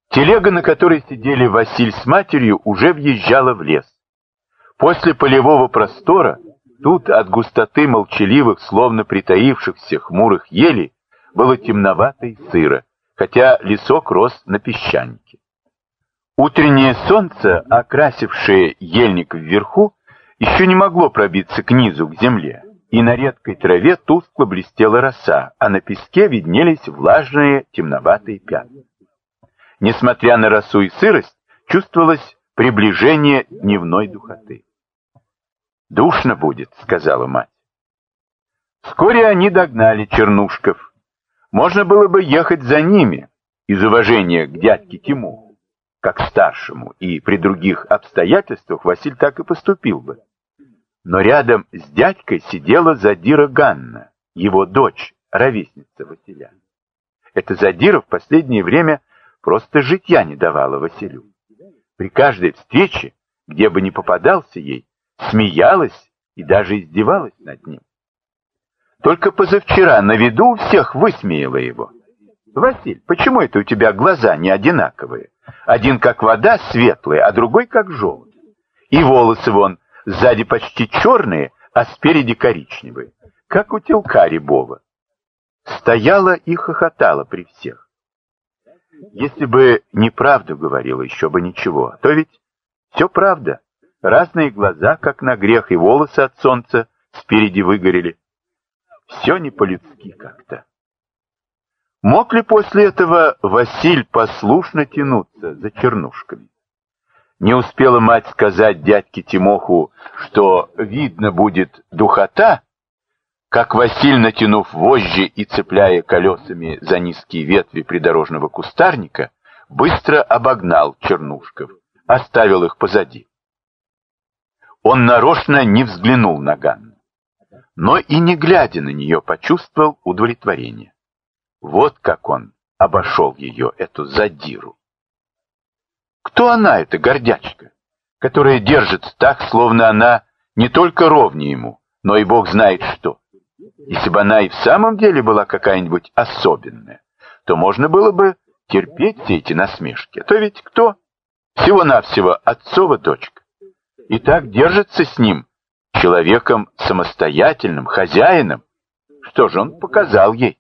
Телега, на которой сидели Василь с матерью, уже въезжала в лес. После полевого простора тут от густоты молчаливых, словно притаившихся хмурых елей, было темновато и сыро, хотя лесок рос на песчанике. Утреннее солнце, окрасившее ельник вверху, еще не могло пробиться к низу, к земле, и на редкой траве тускло блестела роса, а на песке виднелись влажные темноватые пятна. Несмотря на росу и сырость, чувствовалось приближение дневной духоты. «Душно будет», — сказала мать. Вскоре они догнали чернушков. Можно было бы ехать за ними из уважения к дядьке Тимоху, как старшему, и при других обстоятельствах Василь так и поступил бы. Но рядом с дядькой сидела Задира Ганна, его дочь, ровесница Василя. Эта Задира в последнее время просто житья не давала Василю. При каждой встрече, где бы ни попадался ей, смеялась и даже издевалась над ним. Только позавчера на виду у всех высмеяла его. «Василь, почему это у тебя глаза не одинаковые? Один как вода светлый, а другой как желтый. И волосы вон сзади почти черные, а спереди коричневые, как у телка рябого». Стояла и хохотала при всех. Если бы неправду говорила, еще бы ничего, то ведь все правда. Разные глаза, как на грех, и волосы от солнца спереди выгорели. Все не по-людски как-то. Мог ли после этого Василь послушно тянуться за чернушками? Не успела мать сказать дядьке Тимоху, что видно будет духота, как Василь, натянув вожжи и цепляя колесами за низкие ветви придорожного кустарника, быстро обогнал чернушков, оставил их позади. Он нарочно не взглянул на Ганну, но и не глядя на нее почувствовал удовлетворение. Вот как он обошел ее, эту Задиру. Кто она, эта гордячка, которая держится так, словно она не только ровнее ему, но и бог знает что? Если бы она и в самом деле была какая-нибудь особенная, то можно было бы терпеть все эти насмешки. А то ведь кто? Всего-навсего отцова дочка. И так держится с ним, человеком самостоятельным, хозяином. Что же он показал ей?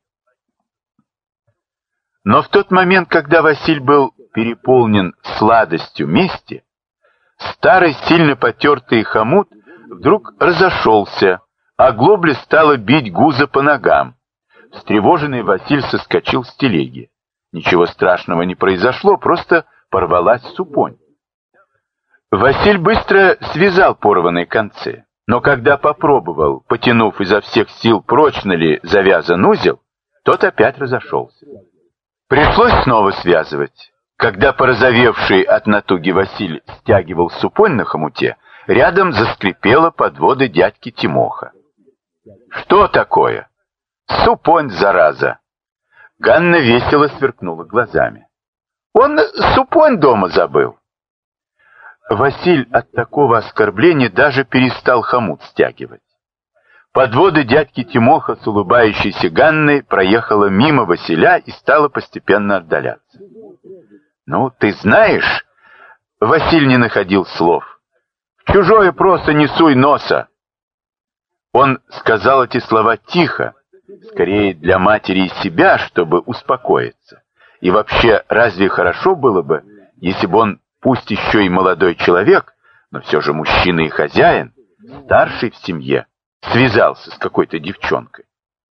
Но в тот момент, когда Василь был переполнен сладостью мести, старый сильно потертый хомут вдруг разошелся, а Глобля стала бить Гуза по ногам. Встревоженный Василь соскочил с телеги. Ничего страшного не произошло, просто порвалась супонь. Василь быстро связал порванные концы, но когда попробовал, потянув изо всех сил, прочно ли завязан узел, тот опять разошелся. Пришлось снова связывать. Когда порозовевший от натуги Василь стягивал супонь на хомуте, рядом заскрипела подвода дядьки Тимоха. «Что такое?» «Супонь, зараза!» Ганна весело сверкнула глазами. «Он супонь дома забыл». Василь от такого оскорбления даже перестал хомут стягивать. Подвода дядьки Тимоха с улыбающейся Ганной проехала мимо Василя и стала постепенно отдаляться. «Ну, ты знаешь...» Василь не находил слов. «В чужое просто не суй носа!» Он сказал эти слова тихо, скорее для матери и себя, чтобы успокоиться. И вообще, разве хорошо было бы, если бы он, пусть еще и молодой человек, но все же мужчина и хозяин, старший в семье, связался с какой-то девчонкой?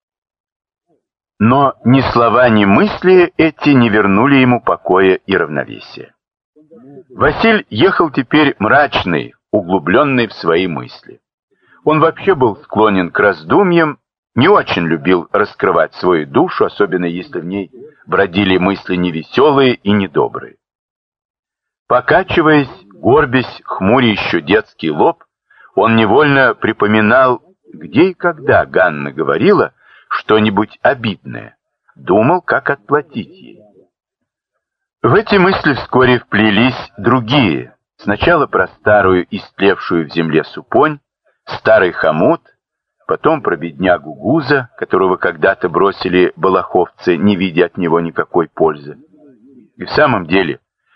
Но ни слова, ни мысли эти не вернули ему покоя и равновесия. Василь ехал теперь мрачный, углубленный в свои мысли. Он вообще был склонен к раздумьям, не очень любил раскрывать свою душу, особенно если в ней бродили мысли невеселые и недобрые. Покачиваясь, горбясь, хмуря еще детский лоб, он невольно припоминал, где и когда Ганна говорила что-нибудь обидное, думал, как отплатить ей. В эти мысли вскоре вплелись другие, сначала про старую истлевшую в земле супонь, старый хомут, потом про беднягу Гуза, которого когда-то бросили балаховцы, не видя от него никакой пользы. И в самом деле,